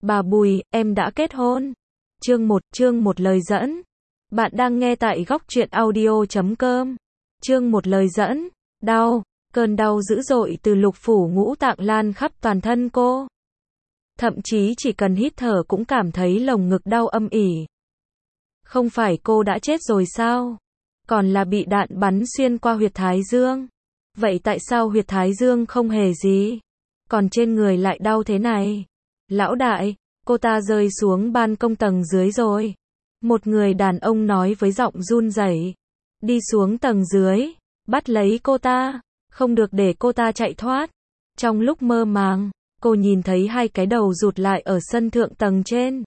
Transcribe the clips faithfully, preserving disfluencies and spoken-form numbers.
Bà Bùi, em đã kết hôn. Chương một, chương một lời dẫn. Bạn đang nghe tại góc truyện audio chấm com. Chương một lời dẫn. Đau, cơn đau dữ dội từ lục phủ ngũ tạng lan khắp toàn thân cô. Thậm chí chỉ cần hít thở cũng cảm thấy lồng ngực đau âm ỉ. Không phải cô đã chết rồi sao? Còn là bị đạn bắn xuyên qua huyệt thái dương. Vậy tại sao huyệt thái dương không hề gì? Còn trên người lại đau thế này? Lão đại, cô ta rơi xuống ban công tầng dưới rồi. Một người đàn ông nói với giọng run rẩy. Đi xuống tầng dưới, bắt lấy cô ta, không được để cô ta chạy thoát. Trong lúc mơ màng, cô nhìn thấy hai cái đầu rụt lại ở sân thượng tầng trên.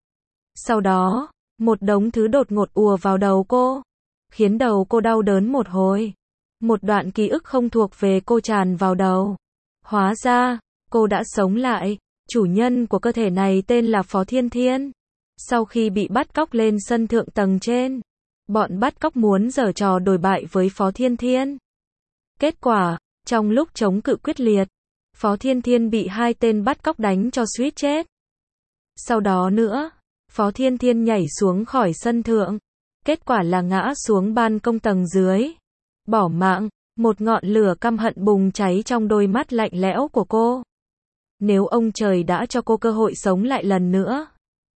Sau đó, một đống thứ đột ngột ùa vào đầu cô, khiến đầu cô đau đớn một hồi. Một đoạn ký ức không thuộc về cô tràn vào đầu. Hóa ra, cô đã sống lại. Chủ nhân của cơ thể này tên là Phó Thiên Thiên. Sau khi bị bắt cóc lên sân thượng tầng trên, bọn bắt cóc muốn giở trò đồi bại với Phó Thiên Thiên. Kết quả, trong lúc chống cự quyết liệt, Phó Thiên Thiên bị hai tên bắt cóc đánh cho suýt chết. Sau đó nữa, Phó Thiên Thiên nhảy xuống khỏi sân thượng. Kết quả là ngã xuống ban công tầng dưới. Bỏ mạng, một ngọn lửa căm hận bùng cháy trong đôi mắt lạnh lẽo của cô. Nếu ông trời đã cho cô cơ hội sống lại lần nữa,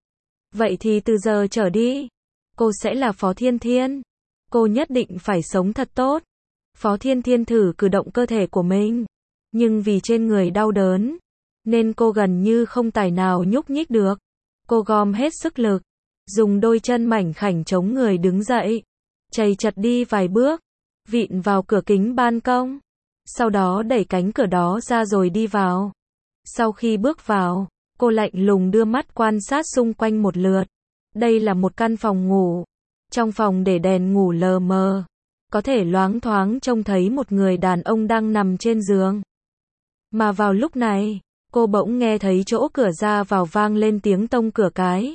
vậy thì từ giờ trở đi, cô sẽ là Phó Thiên Thiên. Cô nhất định phải sống thật tốt. Phó Thiên Thiên thử cử động cơ thể của mình, nhưng vì trên người đau đớn, nên cô gần như không tài nào nhúc nhích được. Cô gom hết sức lực, dùng đôi chân mảnh khảnh chống người đứng dậy, chầy chật đi vài bước, vịn vào cửa kính ban công, sau đó đẩy cánh cửa đó ra rồi đi vào. Sau khi bước vào, cô lạnh lùng đưa mắt quan sát xung quanh một lượt. Đây là một căn phòng ngủ. Trong phòng để đèn ngủ lờ mờ, có thể loáng thoáng trông thấy một người đàn ông đang nằm trên giường. Mà vào lúc này, cô bỗng nghe thấy chỗ cửa ra vào vang lên tiếng tông cửa cái.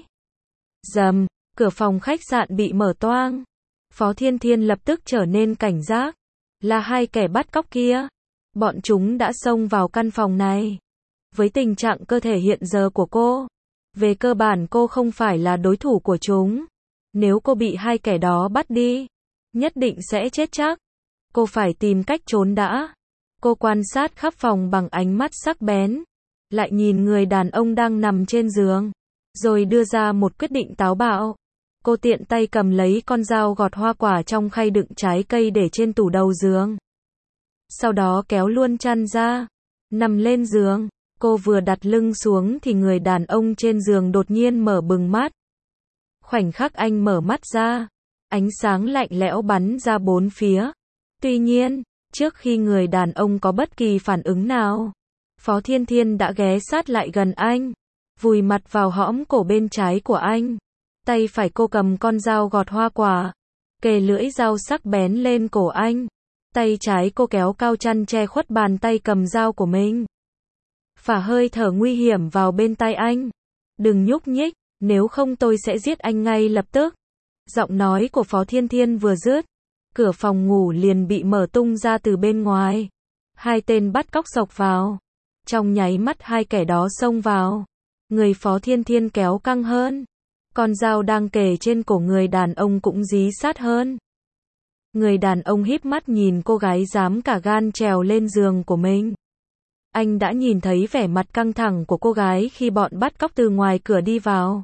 Rầm, cửa phòng khách sạn bị mở toang. Phó Thiên Thiên lập tức trở nên cảnh giác. Là hai kẻ bắt cóc kia. Bọn chúng đã xông vào căn phòng này. Với tình trạng cơ thể hiện giờ của cô, về cơ bản cô không phải là đối thủ của chúng. Nếu cô bị hai kẻ đó bắt đi, nhất định sẽ chết chắc. Cô phải tìm cách trốn đã. Cô quan sát khắp phòng bằng ánh mắt sắc bén, lại nhìn người đàn ông đang nằm trên giường, rồi đưa ra một quyết định táo bạo. Cô tiện tay cầm lấy con dao gọt hoa quả trong khay đựng trái cây để trên tủ đầu giường. Sau đó kéo luôn chăn ra, nằm lên giường. Cô vừa đặt lưng xuống thì người đàn ông trên giường đột nhiên mở bừng mắt. Khoảnh khắc anh mở mắt ra, ánh sáng lạnh lẽo bắn ra bốn phía. Tuy nhiên, trước khi người đàn ông có bất kỳ phản ứng nào, Phó Thiên Thiên đã ghé sát lại gần anh, vùi mặt vào hõm cổ bên trái của anh. Tay phải cô cầm con dao gọt hoa quả, kề lưỡi dao sắc bén lên cổ anh. Tay trái cô kéo cao chăn che khuất bàn tay cầm dao của mình. Phả hơi thở nguy hiểm vào bên tai anh. Đừng nhúc nhích, nếu không tôi sẽ giết anh ngay lập tức. Giọng nói của Phó Thiên Thiên vừa dứt, cửa phòng ngủ liền bị mở tung ra từ bên ngoài. Hai tên bắt cóc xộc vào. Trong nháy mắt hai kẻ đó xông vào. Người Phó Thiên Thiên kéo căng hơn. Con dao đang kề trên cổ người đàn ông cũng dí sát hơn. Người đàn ông híp mắt nhìn cô gái dám cả gan trèo lên giường của mình. Anh đã nhìn thấy vẻ mặt căng thẳng của cô gái khi bọn bắt cóc từ ngoài cửa đi vào.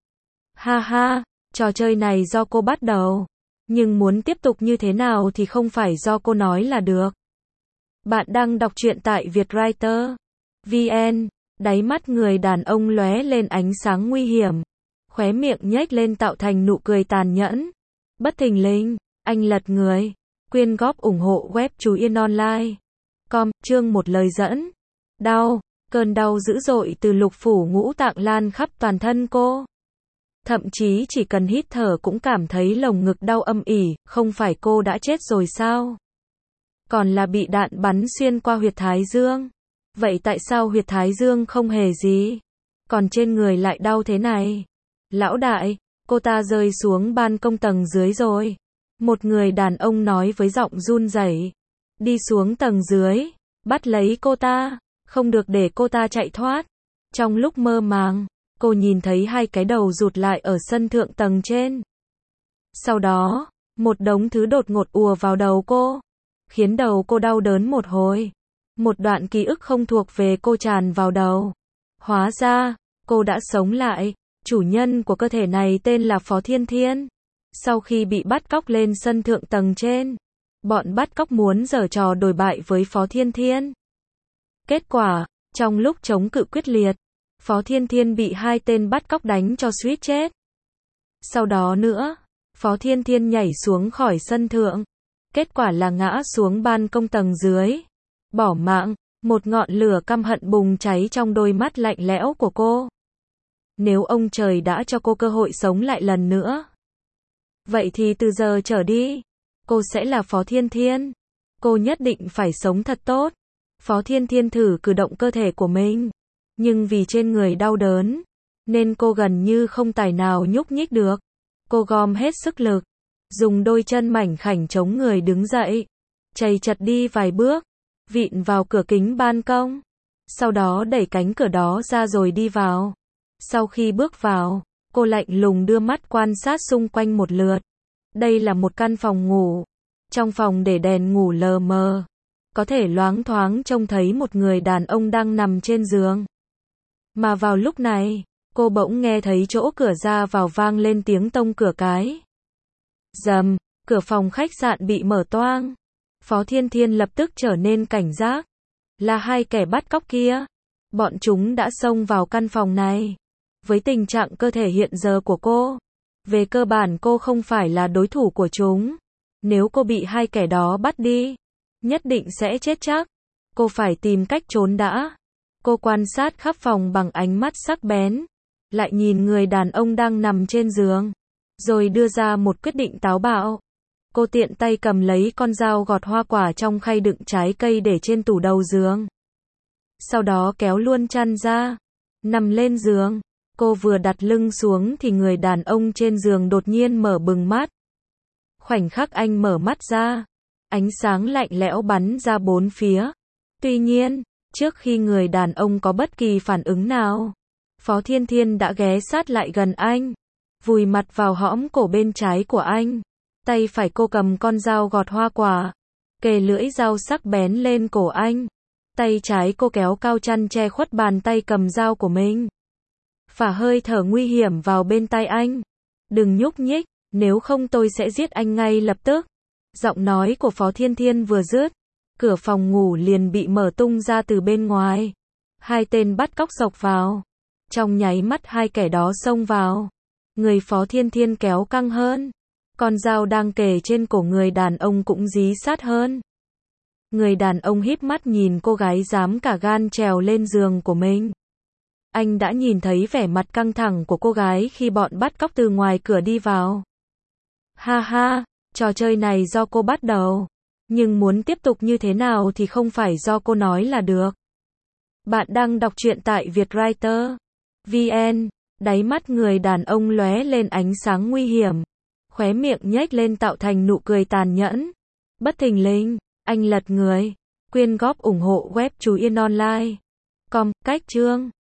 Ha ha, trò chơi này do cô bắt đầu. Nhưng muốn tiếp tục như thế nào thì không phải do cô nói là được. Bạn đang đọc truyện tại Vietwriter chấm vn. Đáy mắt người đàn ông lóe lên ánh sáng nguy hiểm. Khóe miệng nhếch lên tạo thành nụ cười tàn nhẫn. Bất thình lình, anh lật người. Quyên góp ủng hộ web Chú Yên Online chấm com. Chương một lời dẫn. Đau, cơn đau dữ dội từ lục phủ ngũ tạng lan khắp toàn thân cô. Thậm chí chỉ cần hít thở cũng cảm thấy lồng ngực đau âm ỉ. Không phải cô đã chết rồi sao? Còn là bị đạn bắn xuyên qua huyệt thái dương. Vậy tại sao huyệt thái dương không hề gì? Còn trên người lại đau thế này? Lão đại, cô ta rơi xuống ban công tầng dưới rồi. Một người đàn ông nói với giọng run rẩy. Đi xuống tầng dưới, bắt lấy cô ta, không được để cô ta chạy thoát. Trong lúc mơ màng, cô nhìn thấy hai cái đầu rụt lại ở sân thượng tầng trên. Sau đó, một đống thứ đột ngột ùa vào đầu cô, khiến đầu cô đau đớn một hồi. Một đoạn ký ức không thuộc về cô tràn vào đầu. Hóa ra, cô đã sống lại. Chủ nhân của cơ thể này tên là Phó Thiên Thiên. Sau khi bị bắt cóc lên sân thượng tầng trên, bọn bắt cóc muốn giở trò đồi bại với Phó Thiên Thiên. Kết quả, trong lúc chống cự quyết liệt, Phó Thiên Thiên bị hai tên bắt cóc đánh cho suýt chết. Sau đó nữa, Phó Thiên Thiên nhảy xuống khỏi sân thượng. Kết quả là ngã xuống ban công tầng dưới. Bỏ mạng, một ngọn lửa căm hận bùng cháy trong đôi mắt lạnh lẽo của cô. Nếu ông trời đã cho cô cơ hội sống lại lần nữa, vậy thì từ giờ trở đi, cô sẽ là Phó Thiên Thiên. Cô nhất định phải sống thật tốt. Phó Thiên Thiên thử cử động cơ thể của mình, nhưng vì trên người đau đớn, nên cô gần như không tài nào nhúc nhích được. Cô gom hết sức lực, dùng đôi chân mảnh khảnh chống người đứng dậy, chầy chật đi vài bước, vịn vào cửa kính ban công. Sau đó đẩy cánh cửa đó ra rồi đi vào. Sau khi bước vào, cô lạnh lùng đưa mắt quan sát xung quanh một lượt. Đây là một căn phòng ngủ. Trong phòng để đèn ngủ lờ mờ, có thể loáng thoáng trông thấy một người đàn ông đang nằm trên giường. Mà vào lúc này, cô bỗng nghe thấy chỗ cửa ra vào vang lên tiếng tông cửa cái. Rầm, cửa phòng khách sạn bị mở toang. Phó Thiên Thiên lập tức trở nên cảnh giác. Là hai kẻ bắt cóc kia. Bọn chúng đã xông vào căn phòng này. Với tình trạng cơ thể hiện giờ của cô, về cơ bản cô không phải là đối thủ của chúng. Nếu cô bị hai kẻ đó bắt đi, nhất định sẽ chết chắc. Cô phải tìm cách trốn đã. Cô quan sát khắp phòng bằng ánh mắt sắc bén, lại nhìn người đàn ông đang nằm trên giường, rồi đưa ra một quyết định táo bạo. Cô tiện tay cầm lấy con dao gọt hoa quả trong khay đựng trái cây để trên tủ đầu giường. Sau đó kéo luôn chăn ra, nằm lên giường. Cô vừa đặt lưng xuống thì người đàn ông trên giường đột nhiên mở bừng mắt. Khoảnh khắc anh mở mắt ra, ánh sáng lạnh lẽo bắn ra bốn phía. Tuy nhiên, trước khi người đàn ông có bất kỳ phản ứng nào, Phó Thiên Thiên đã ghé sát lại gần anh, vùi mặt vào hõm cổ bên trái của anh. Tay phải cô cầm con dao gọt hoa quả, kề lưỡi dao sắc bén lên cổ anh. Tay trái cô kéo cao chăn che khuất bàn tay cầm dao của mình. Phả hơi thở nguy hiểm vào bên tai anh. Đừng nhúc nhích, nếu không tôi sẽ giết anh ngay lập tức. Giọng nói của Phó Thiên Thiên vừa dứt, cửa phòng ngủ liền bị mở tung ra từ bên ngoài. Hai tên bắt cóc xộc vào. Trong nháy mắt hai kẻ đó xông vào. Người Phó Thiên Thiên kéo căng hơn. Con dao đang kề trên cổ người đàn ông cũng dí sát hơn. Người đàn ông híp mắt nhìn cô gái dám cả gan trèo lên giường của mình. Anh đã nhìn thấy vẻ mặt căng thẳng của cô gái khi bọn bắt cóc từ ngoài cửa đi vào. Ha ha, trò chơi này do cô bắt đầu. Nhưng muốn tiếp tục như thế nào thì không phải do cô nói là được. Bạn đang đọc truyện tại Vietwriter chấm vn. Đáy mắt người đàn ông lóe lên ánh sáng nguy hiểm. Khóe miệng nhếch lên tạo thành nụ cười tàn nhẫn. Bất thình lình, anh lật người. Quyên góp ủng hộ web Chú Yên Online. Com, cách chương.